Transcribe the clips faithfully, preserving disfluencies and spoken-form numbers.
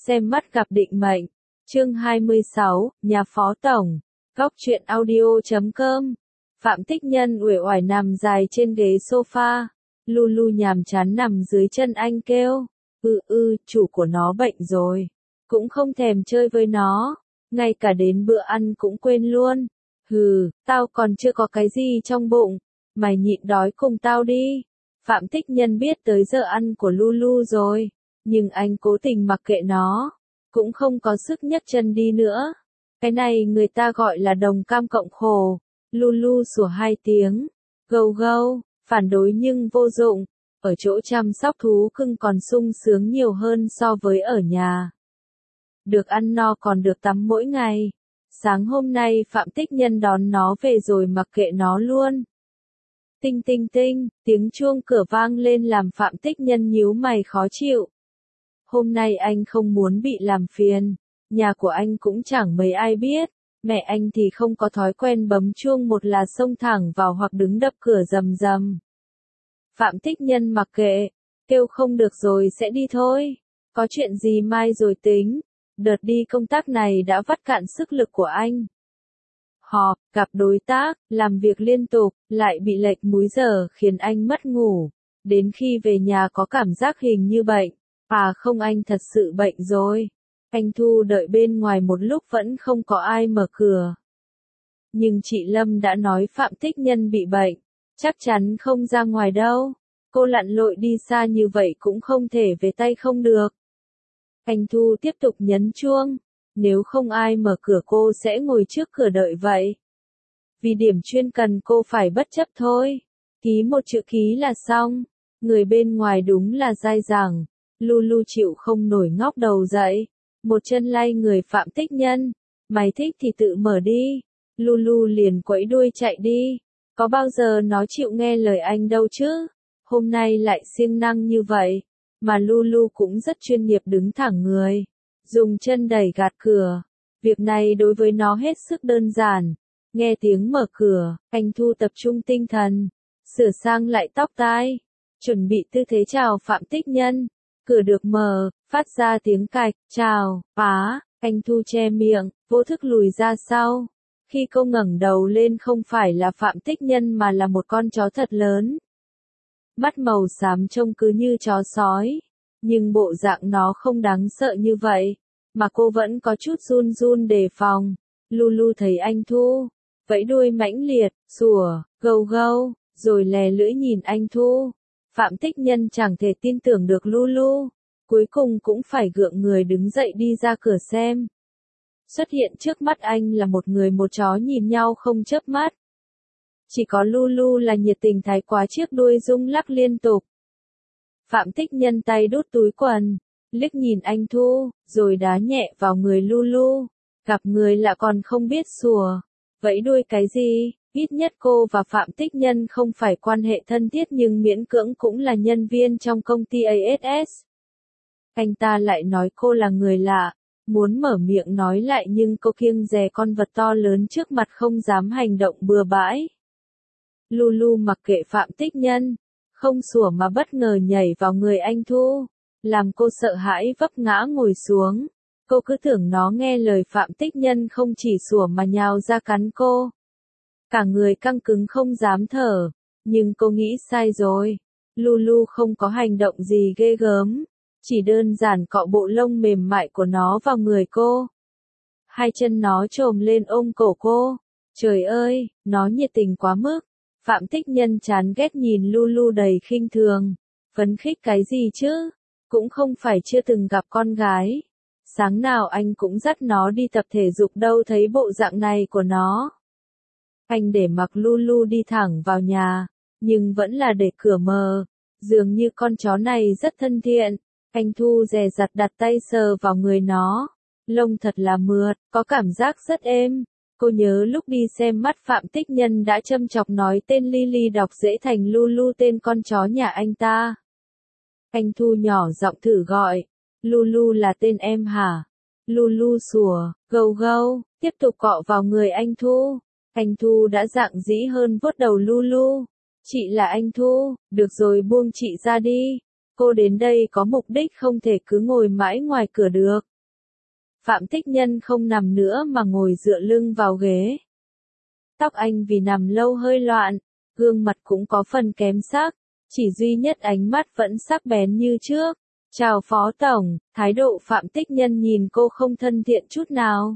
Xem mắt gặp định mệnh. Chương hai mươi sáu, nhà phó tổng. Góc truyện audio chấm com. Phạm Tích Nhân uể oải nằm dài trên ghế sofa. Lulu nhàm chán nằm dưới chân anh kêu. Ừ ừ, chủ của nó bệnh rồi. Cũng không thèm chơi với nó. Ngay cả đến bữa ăn cũng quên luôn. Hừ, tao còn chưa có cái gì trong bụng. Mày nhịn đói cùng tao đi. Phạm Tích Nhân biết tới giờ ăn của Lulu rồi. Nhưng anh cố tình mặc kệ nó. Cũng không có sức nhấc chân đi nữa. Cái này người ta gọi là đồng cam cộng khổ. Lulu sủa hai tiếng. Gâu gâu, phản đối nhưng vô dụng. Ở chỗ chăm sóc thú cưng còn sung sướng nhiều hơn so với ở nhà. Được ăn no còn được tắm mỗi ngày. Sáng hôm nay Phạm Tích Nhân đón nó về rồi mặc kệ nó luôn. Tinh tinh tinh, tiếng chuông cửa vang lên làm Phạm Tích Nhân nhíu mày khó chịu. Hôm nay anh không muốn bị làm phiền. Nhà của anh cũng chẳng mấy ai biết. Mẹ anh thì không có thói quen bấm chuông một là xông thẳng vào hoặc đứng đập cửa rầm rầm. Phạm Tích Nhân mặc kệ. Kêu không được rồi sẽ đi thôi. Có chuyện gì mai rồi tính. Đợt đi công tác này đã vắt cạn sức lực của anh. Họp, gặp đối tác, làm việc liên tục, lại bị lệch múi giờ khiến anh mất ngủ. Đến khi về nhà có cảm giác hình như bệnh. À không, anh thật sự bệnh rồi. Anh Thu đợi bên ngoài một lúc vẫn không có ai mở cửa. Nhưng chị Lâm đã nói Phạm Tích Nhân bị bệnh. Chắc chắn không ra ngoài đâu. Cô lặn lội đi xa như vậy cũng không thể về tay không được. Anh Thu tiếp tục nhấn chuông. Nếu không ai mở cửa cô sẽ ngồi trước cửa đợi vậy. Vì điểm chuyên cần cô phải bất chấp thôi. Ký một chữ ký là xong. Người bên ngoài đúng là dai dẳng. Lulu chịu không nổi ngóc đầu dậy. Một chân lay người Phạm Tích Nhân. Mày thích thì tự mở đi. Lulu liền quẫy đuôi chạy đi. Có bao giờ nó chịu nghe lời anh đâu chứ. Hôm nay lại siêng năng như vậy. Mà Lulu cũng rất chuyên nghiệp đứng thẳng người. Dùng chân đẩy gạt cửa. Việc này đối với nó hết sức đơn giản. Nghe tiếng mở cửa, anh Thu tập trung tinh thần. Sửa sang lại tóc tai. Chuẩn bị tư thế chào Phạm Tích Nhân. Cửa được mở, phát ra tiếng cạch, chào, phá, anh Thu che miệng, vô thức lùi ra sau. Khi cô ngẩng đầu lên không phải là Phạm Tích Nhân mà là một con chó thật lớn. Mắt màu xám trông cứ như chó sói. Nhưng bộ dạng nó không đáng sợ như vậy. Mà cô vẫn có chút run run đề phòng. Lulu thấy anh Thu. Vẫy đuôi mãnh liệt, sủa, gâu gâu, rồi lè lưỡi nhìn anh Thu. Phạm Tích Nhân chẳng thể tin tưởng được Lulu. Cuối cùng cũng phải gượng người đứng dậy đi ra cửa xem. Xuất hiện trước mắt anh là một người một chó nhìn nhau không chớp mắt. Chỉ có Lulu là nhiệt tình thái quá, chiếc đuôi rung lắc liên tục. Phạm Tích Nhân tay đút túi quần, liếc nhìn anh Thu, rồi đá nhẹ vào người Lulu. Gặp người lạ còn không biết sủa, vẫy đuôi cái gì, ít nhất cô và Phạm Tích Nhân không phải quan hệ thân thiết nhưng miễn cưỡng cũng là nhân viên trong công ty a ét ét. Anh ta lại nói cô là người lạ, muốn mở miệng nói lại nhưng cô kiêng dè con vật to lớn trước mặt không dám hành động bừa bãi. Lulu mặc kệ Phạm Tích Nhân. Không sủa mà bất ngờ nhảy vào người anh Thu. Làm cô sợ hãi vấp ngã ngồi xuống. Cô cứ tưởng nó nghe lời Phạm Tích Nhân không chỉ sủa mà nhào ra cắn cô. Cả người căng cứng không dám thở. Nhưng cô nghĩ sai rồi. Lulu không có hành động gì ghê gớm. Chỉ đơn giản cọ bộ lông mềm mại của nó vào người cô. Hai chân nó chồm lên ôm cổ cô. Trời ơi, nó nhiệt tình quá mức. Phạm Tích Nhân chán ghét nhìn Lulu đầy khinh thường. Phấn khích cái gì chứ? Cũng không phải chưa từng gặp con gái. Sáng nào anh cũng dắt nó đi tập thể dục đâu thấy bộ dạng này của nó. Anh để mặc Lulu đi thẳng vào nhà. Nhưng vẫn là để cửa mờ. Dường như con chó này rất thân thiện. Anh Thu dè dặt đặt tay sờ vào người nó. Lông thật là mượt, có cảm giác rất êm. Cô nhớ lúc đi xem mắt Phạm Tích Nhân đã châm chọc nói tên Lily đọc dễ thành Lulu tên con chó nhà anh ta. Anh Thu nhỏ giọng thử gọi. Lulu là tên em hả? Lulu sủa, gâu gâu, tiếp tục cọ vào người anh Thu. Anh Thu đã dạn dĩ hơn vuốt đầu Lulu. Chị là anh Thu, được rồi buông chị ra đi. Cô đến đây có mục đích không thể cứ ngồi mãi ngoài cửa được. Phạm Thích Nhân không nằm nữa mà ngồi dựa lưng vào ghế. Tóc anh vì nằm lâu hơi loạn, gương mặt cũng có phần kém sắc, chỉ duy nhất ánh mắt vẫn sắc bén như trước. Chào Phó Tổng, thái độ Phạm Thích Nhân nhìn cô không thân thiện chút nào.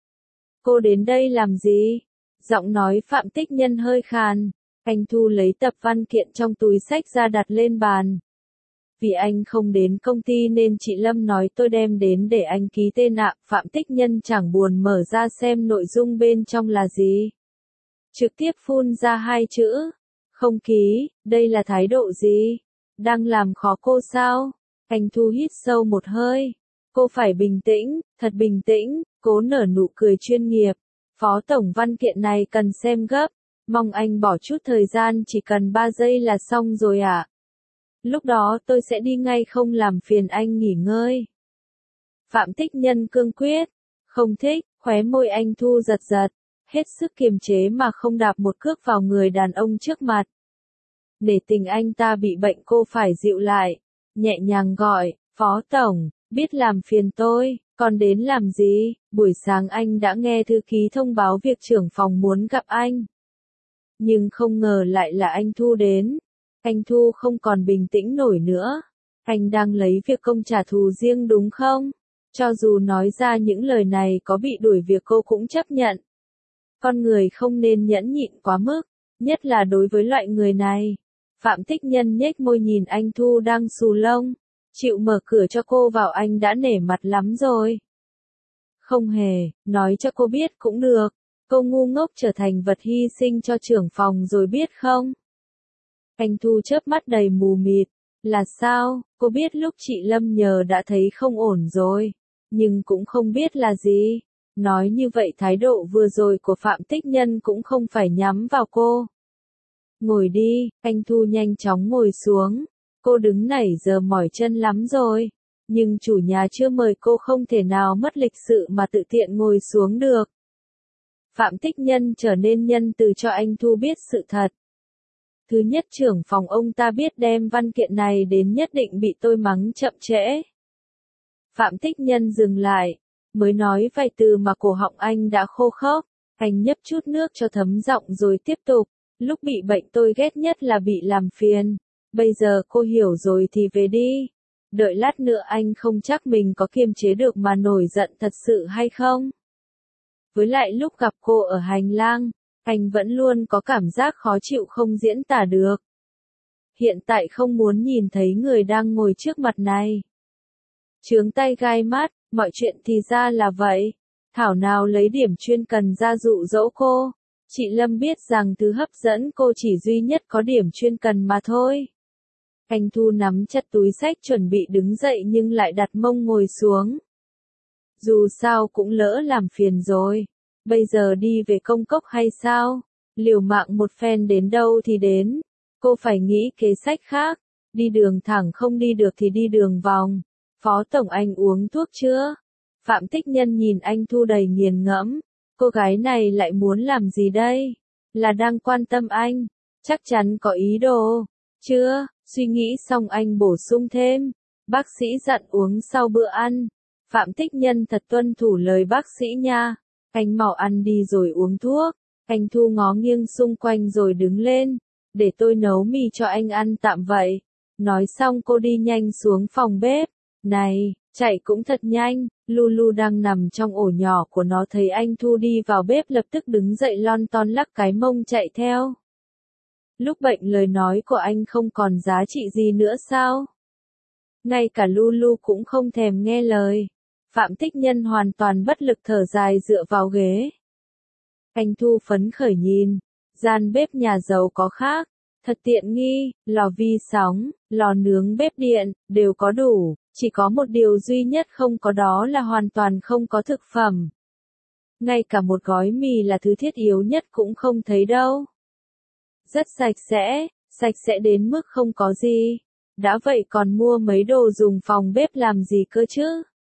Cô đến đây làm gì? Giọng nói Phạm Thích Nhân hơi khàn. Anh Thu lấy tập văn kiện trong túi xách ra đặt lên bàn. Vì anh không đến công ty nên chị Lâm nói tôi đem đến để anh ký tên ạ. Phạm Thích Nhân chẳng buồn mở ra xem nội dung bên trong là gì. Trực tiếp phun ra hai chữ. Không ký, đây là thái độ gì? Đang làm khó cô sao? Anh Thu hít sâu một hơi. Cô phải bình tĩnh, thật bình tĩnh, cố nở nụ cười chuyên nghiệp. Phó Tổng văn kiện này cần xem gấp. Mong anh bỏ chút thời gian, chỉ cần ba giây là xong rồi ạ. À? Lúc đó tôi sẽ đi ngay, không làm phiền anh nghỉ ngơi. Phạm Thích Nhân cương quyết. Không thích, khóe môi anh Thu giật giật. Hết sức kiềm chế mà không đạp một cước vào người đàn ông trước mặt. Để tình anh ta bị bệnh cô phải dịu lại. Nhẹ nhàng gọi, Phó Tổng, biết làm phiền tôi, còn đến làm gì? Buổi sáng anh đã nghe thư ký thông báo việc trưởng phòng muốn gặp anh. Nhưng không ngờ lại là anh Thu đến. Anh Thu không còn bình tĩnh nổi nữa. Anh đang lấy việc công trả thù riêng đúng không? Cho dù nói ra những lời này có bị đuổi việc cô cũng chấp nhận. Con người không nên nhẫn nhịn quá mức, nhất là đối với loại người này. Phạm Thích Nhân nhếch môi nhìn anh Thu đang xù lông. Chịu mở cửa cho cô vào anh đã nể mặt lắm rồi. Không hề, nói cho cô biết cũng được. Cô ngu ngốc trở thành vật hy sinh cho trưởng phòng rồi biết không? Anh Thu chớp mắt đầy mù mịt. Là sao? Cô biết lúc chị Lâm nhờ đã thấy không ổn rồi. Nhưng cũng không biết là gì. Nói như vậy thái độ vừa rồi của Phạm Thích Nhân cũng không phải nhắm vào cô. Ngồi đi, anh Thu nhanh chóng ngồi xuống. Cô đứng nãy giờ mỏi chân lắm rồi. Nhưng chủ nhà chưa mời cô không thể nào mất lịch sự mà tự tiện ngồi xuống được. Phạm Thích Nhân trở nên nhân từ cho anh Thu biết sự thật. Thứ nhất, trưởng phòng ông ta biết đem văn kiện này đến nhất định bị tôi mắng chậm trễ. Phạm Thích Nhân dừng lại, mới nói vài từ mà cổ họng anh đã khô khốc. Anh nhấp chút nước cho thấm giọng rồi tiếp tục. Lúc bị bệnh tôi ghét nhất là bị làm phiền. Bây giờ cô hiểu rồi thì về đi. Đợi lát nữa anh không chắc mình có kiềm chế được mà nổi giận thật sự hay không. Với lại lúc gặp cô ở hành lang, anh vẫn luôn có cảm giác khó chịu không diễn tả được. Hiện tại không muốn nhìn thấy người đang ngồi trước mặt này. Chướng tay gai mắt, mọi chuyện thì ra là vậy. Thảo nào lấy điểm chuyên cần ra dụ dỗ cô. Chị Lâm biết rằng thứ hấp dẫn cô chỉ duy nhất có điểm chuyên cần mà thôi. Anh Thu nắm chặt túi xách chuẩn bị đứng dậy nhưng lại đặt mông ngồi xuống. Dù sao cũng lỡ làm phiền rồi. Bây giờ đi về công cốc hay sao? Liều mạng một phen đến đâu thì đến. Cô phải nghĩ kế sách khác. Đi đường thẳng không đi được thì đi đường vòng. Phó Tổng anh uống thuốc chưa? Phạm Thích Nhân nhìn anh Thu đầy nghiền ngẫm. Cô gái này lại muốn làm gì đây? Là đang quan tâm anh. Chắc chắn có ý đồ. Chưa, suy nghĩ xong anh bổ sung thêm. Bác sĩ dặn uống sau bữa ăn. Phạm Thích Nhân thật tuân thủ lời bác sĩ nha. Anh mau ăn đi rồi uống thuốc. Anh Thu ngó nghiêng xung quanh rồi đứng lên. Để tôi nấu mì cho anh ăn tạm vậy. Nói xong cô đi nhanh xuống phòng bếp. Này, chạy cũng thật nhanh. Lulu đang nằm trong ổ nhỏ của nó thấy anh Thu đi vào bếp lập tức đứng dậy lon ton lắc cái mông chạy theo. Lúc bệnh lời nói của anh không còn giá trị gì nữa sao? Ngay cả Lulu cũng không thèm nghe lời. Phạm Thích Nhân hoàn toàn bất lực thở dài dựa vào ghế. Anh Thu phấn khởi nhìn. Gian bếp nhà giàu có khác. Thật tiện nghi, lò vi sóng, lò nướng bếp điện, đều có đủ. Chỉ có một điều duy nhất không có đó là hoàn toàn không có thực phẩm. Ngay cả một gói mì là thứ thiết yếu nhất cũng không thấy đâu. Rất sạch sẽ, sạch sẽ đến mức không có gì. Đã vậy còn mua mấy đồ dùng phòng bếp làm gì cơ chứ?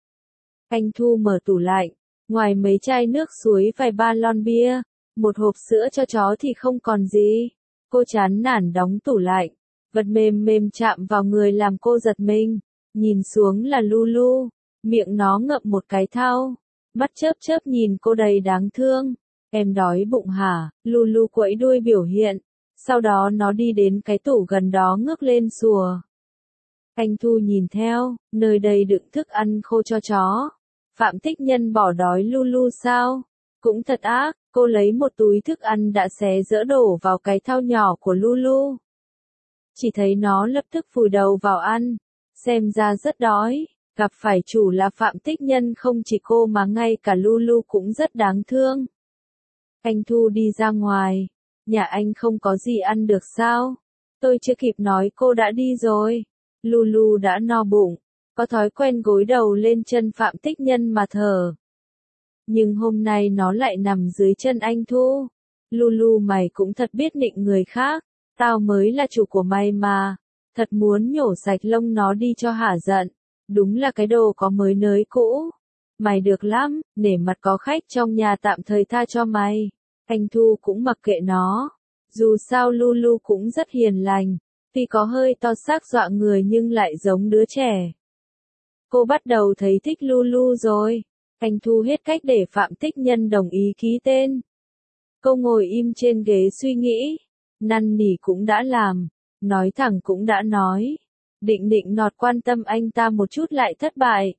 Anh Thu mở tủ lạnh, ngoài mấy chai nước suối vài ba lon bia, một hộp sữa cho chó thì không còn gì. Cô chán nản đóng tủ lạnh, vật mềm mềm chạm vào người làm cô giật mình. Nhìn xuống là Lulu, miệng nó ngậm một cái thau, mắt chớp chớp nhìn cô đầy đáng thương. Em đói bụng hả? Lulu quẫy đuôi biểu hiện. Sau đó nó đi đến cái tủ gần đó ngước lên sủa. Anh Thu nhìn theo, nơi đây đựng thức ăn khô cho chó. Phạm Tích Nhân bỏ đói Lulu sao? Cũng thật ác, cô lấy một túi thức ăn đã xé dỡ đổ vào cái thau nhỏ của Lulu. Chỉ thấy nó lập tức vùi đầu vào ăn, xem ra rất đói. Gặp phải chủ là Phạm Tích Nhân không chỉ cô mà ngay cả Lulu cũng rất đáng thương. Anh Thu đi ra ngoài, nhà anh không có gì ăn được sao? Tôi chưa kịp nói cô đã đi rồi. Lulu đã no bụng, có thói quen gối đầu lên chân Phạm Tích Nhân mà thở. Nhưng hôm nay nó lại nằm dưới chân anh Thu. Lulu mày cũng thật biết nịnh người khác, tao mới là chủ của mày mà. Thật muốn nhổ sạch lông nó đi cho hả giận. Đúng là cái đồ có mới nới cũ. Mày được lắm, nể mặt có khách trong nhà tạm thời tha cho mày. Anh Thu cũng mặc kệ nó. Dù sao Lulu cũng rất hiền lành. Tuy có hơi to xác dọa người nhưng lại giống đứa trẻ. Cô bắt đầu thấy thích Lulu rồi. Anh Thu hết cách để Phạm Tích Nhân đồng ý ký tên. Cô ngồi im trên ghế suy nghĩ. Năn nỉ cũng đã làm. Nói thẳng cũng đã nói. Định định nọt quan tâm anh ta một chút lại thất bại.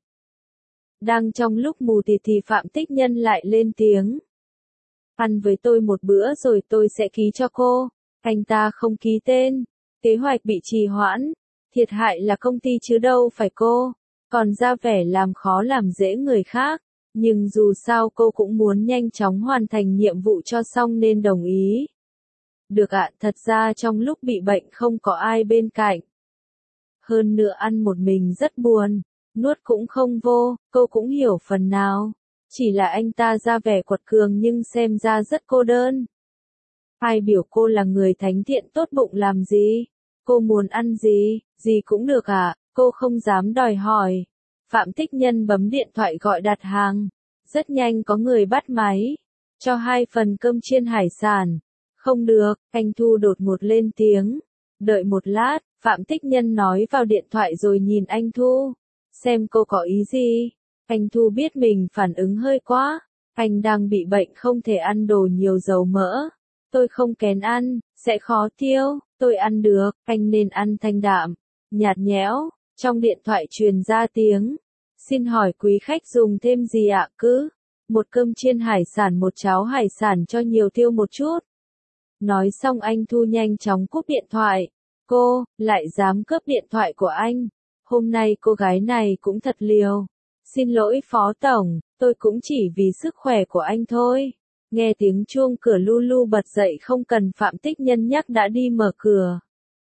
Đang trong lúc mù tịt thì Phạm Tích Nhân lại lên tiếng. Ăn với tôi một bữa rồi tôi sẽ ký cho cô. Anh ta không ký tên. Kế hoạch bị trì hoãn. Thiệt hại là công ty chứ đâu phải cô. Còn ra vẻ làm khó làm dễ người khác. Nhưng dù sao cô cũng muốn nhanh chóng hoàn thành nhiệm vụ cho xong nên đồng ý. Được ạ, thật ra trong lúc bị bệnh không có ai bên cạnh. Hơn nữa ăn một mình rất buồn, nuốt cũng không vô, cô cũng hiểu phần nào. Chỉ là anh ta ra vẻ quật cường nhưng xem ra rất cô đơn. Ai biểu cô là người thánh thiện tốt bụng làm gì? Cô muốn ăn gì, gì cũng được à, cô không dám đòi hỏi. Phạm Tích Nhân bấm điện thoại gọi đặt hàng. Rất nhanh có người bắt máy. Cho hai phần cơm chiên hải sản. Không được, anh Thu đột ngột lên tiếng. Đợi một lát, Phạm Tích Nhân nói vào điện thoại rồi nhìn anh Thu. Xem cô có ý gì. Anh Thu biết mình phản ứng hơi quá. Anh đang bị bệnh không thể ăn đồ nhiều dầu mỡ. Tôi không kén ăn, sẽ khó tiêu. Tôi ăn được, anh nên ăn thanh đạm, nhạt nhẽo. Trong điện thoại truyền ra tiếng. Xin hỏi quý khách dùng thêm gì ạ? Cứ một cơm chiên hải sản một cháo hải sản cho nhiều tiêu một chút. Nói xong anh Thu nhanh chóng cúp điện thoại. Cô, lại dám cướp điện thoại của anh. Hôm nay cô gái này cũng thật liều. Xin lỗi Phó Tổng, tôi cũng chỉ vì sức khỏe của anh thôi. Nghe tiếng chuông cửa Lulu bật dậy không cần Phạm Tích Nhân nhắc đã đi mở cửa.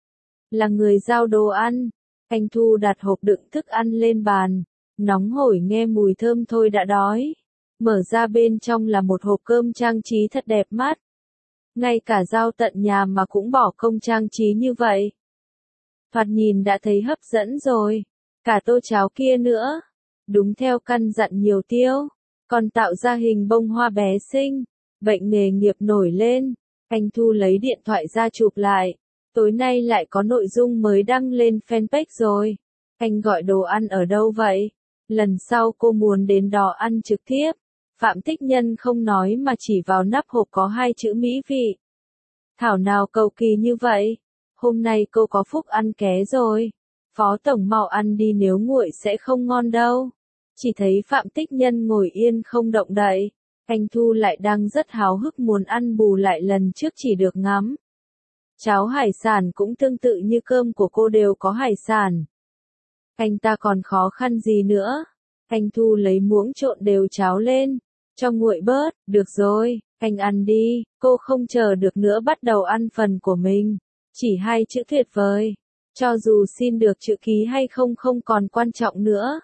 Là người giao đồ ăn. Anh Thu đặt hộp đựng thức ăn lên bàn. Nóng hổi nghe mùi thơm thôi đã đói. Mở ra bên trong là một hộp cơm trang trí thật đẹp mắt. Ngay cả giao tận nhà mà cũng bỏ công trang trí như vậy. Thoạt nhìn đã thấy hấp dẫn rồi. Cả tô cháo kia nữa. Đúng theo căn dặn nhiều tiêu. Còn tạo ra hình bông hoa bé xinh. Bệnh nghề nghiệp nổi lên. Anh Thu lấy điện thoại ra chụp lại. Tối nay lại có nội dung mới đăng lên fanpage rồi. Anh gọi đồ ăn ở đâu vậy? Lần sau cô muốn đến đó ăn trực tiếp. Phạm Tích Nhân không nói mà chỉ vào nắp hộp có hai chữ mỹ vị. Thảo nào cầu kỳ như vậy. Hôm nay cô có phúc ăn ké rồi. Phó Tổng mau ăn đi nếu nguội sẽ không ngon đâu. Chỉ thấy Phạm Tích Nhân ngồi yên không động đậy. Anh Thu lại đang rất háo hức muốn ăn bù lại lần trước chỉ được ngắm. Cháo hải sản cũng tương tự như cơm của cô đều có hải sản. Anh ta còn khó khăn gì nữa. Anh Thu lấy muỗng trộn đều cháo lên. Cho nguội bớt, được rồi, anh ăn đi. Cô không chờ được nữa bắt đầu ăn phần của mình. Chỉ hai chữ tuyệt vời. Cho dù xin được chữ ký hay không không còn quan trọng nữa.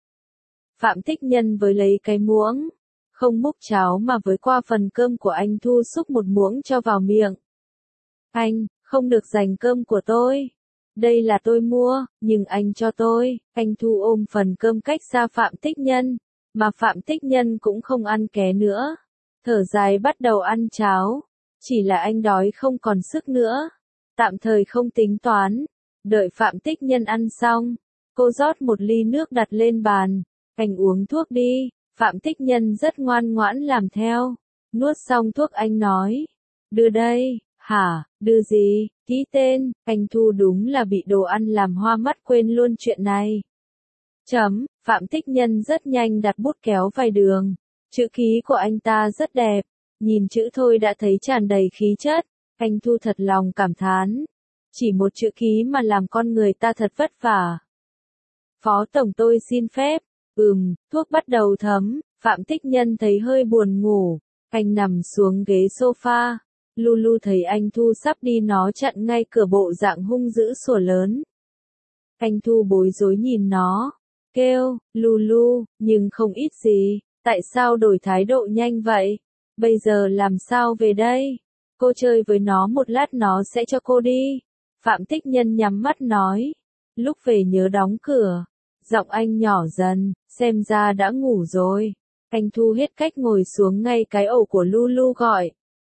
Phạm Tích Nhân với lấy cái muỗng. Không múc cháo mà với qua phần cơm của anh Thu xúc một muỗng cho vào miệng. Anh, không được giành cơm của tôi. Đây là tôi mua, nhưng anh cho tôi. Anh Thu ôm phần cơm cách xa Phạm Tích Nhân. Mà Phạm Tích Nhân cũng không ăn ké nữa. Thở dài bắt đầu ăn cháo. Chỉ là anh đói không còn sức nữa. Tạm thời không tính toán. Đợi Phạm Tích Nhân ăn xong. Cô rót một ly nước đặt lên bàn. Anh uống thuốc đi. Phạm Tích Nhân rất ngoan ngoãn làm theo. Nuốt xong thuốc anh nói. Đưa đây. Hả, đưa gì? Ký tên. Anh Thu đúng là bị đồ ăn làm hoa mắt quên luôn chuyện này. Chấm. Phạm Tích Nhân rất nhanh đặt bút kéo vài đường. Chữ ký của anh ta rất đẹp. Nhìn chữ thôi đã thấy tràn đầy khí chất. Anh Thu thật lòng cảm thán. Chỉ một chữ ký mà làm con người ta thật vất vả. Phó tổng tôi xin phép. Ừm, thuốc bắt đầu thấm. Phạm Tích Nhân thấy hơi buồn ngủ. Anh nằm xuống ghế sofa. Lulu thấy anh Thu sắp đi nó chặn ngay cửa bộ dạng hung dữ sủa lớn. Anh Thu bối rối nhìn nó. Kêu, Lulu, nhưng không ít gì. Tại sao đổi thái độ nhanh vậy? Bây giờ làm sao về đây? Cô chơi với nó một lát nó sẽ cho cô đi. Phạm Tích Nhân nhắm mắt nói. Lúc về nhớ đóng cửa. Giọng anh nhỏ dần, xem ra đã ngủ rồi. Anh Thu hết cách ngồi xuống ngay cái ổ của Lulu gọi.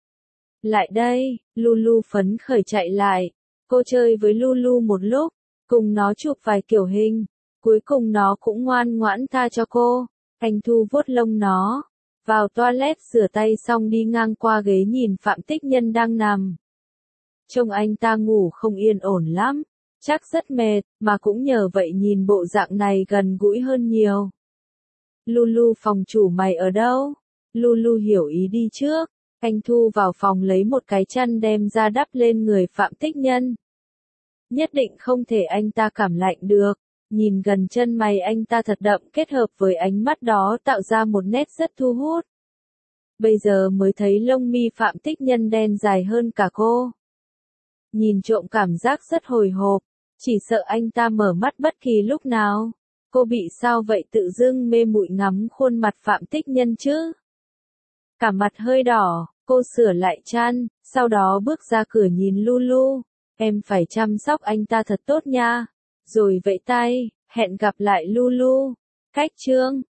Lại đây, Lulu phấn khởi chạy lại. Cô chơi với Lulu một lúc, cùng nó chụp vài kiểu hình. Cuối cùng nó cũng ngoan ngoãn tha cho cô. Anh Thu vuốt lông nó. Vào toilet rửa tay xong đi ngang qua ghế nhìn Phạm Tích Nhân đang nằm. Trông anh ta ngủ không yên ổn lắm. Chắc rất mệt, mà cũng nhờ vậy nhìn bộ dạng này gần gũi hơn nhiều. Lulu phòng chủ mày ở đâu? Lulu hiểu ý đi trước. Anh Thu vào phòng lấy một cái chăn đem ra đắp lên người Phạm Tích Nhân. Nhất định không thể anh ta cảm lạnh được. Nhìn gần chân mày anh ta thật đậm kết hợp với ánh mắt đó tạo ra một nét rất thu hút. Bây giờ mới thấy lông mi Phạm Tích Nhân đen dài hơn cả cô. Nhìn trộm cảm giác rất hồi hộp. Chỉ sợ anh ta mở mắt bất kỳ lúc nào. Cô bị sao vậy tự dưng mê muội ngắm khuôn mặt Phạm Tích Nhân chứ? Cả mặt hơi đỏ, cô sửa lại chăn, sau đó bước ra cửa nhìn Lulu. Em phải chăm sóc anh ta thật tốt nha. Rồi vẫy tay, hẹn gặp lại Lulu. Cách chương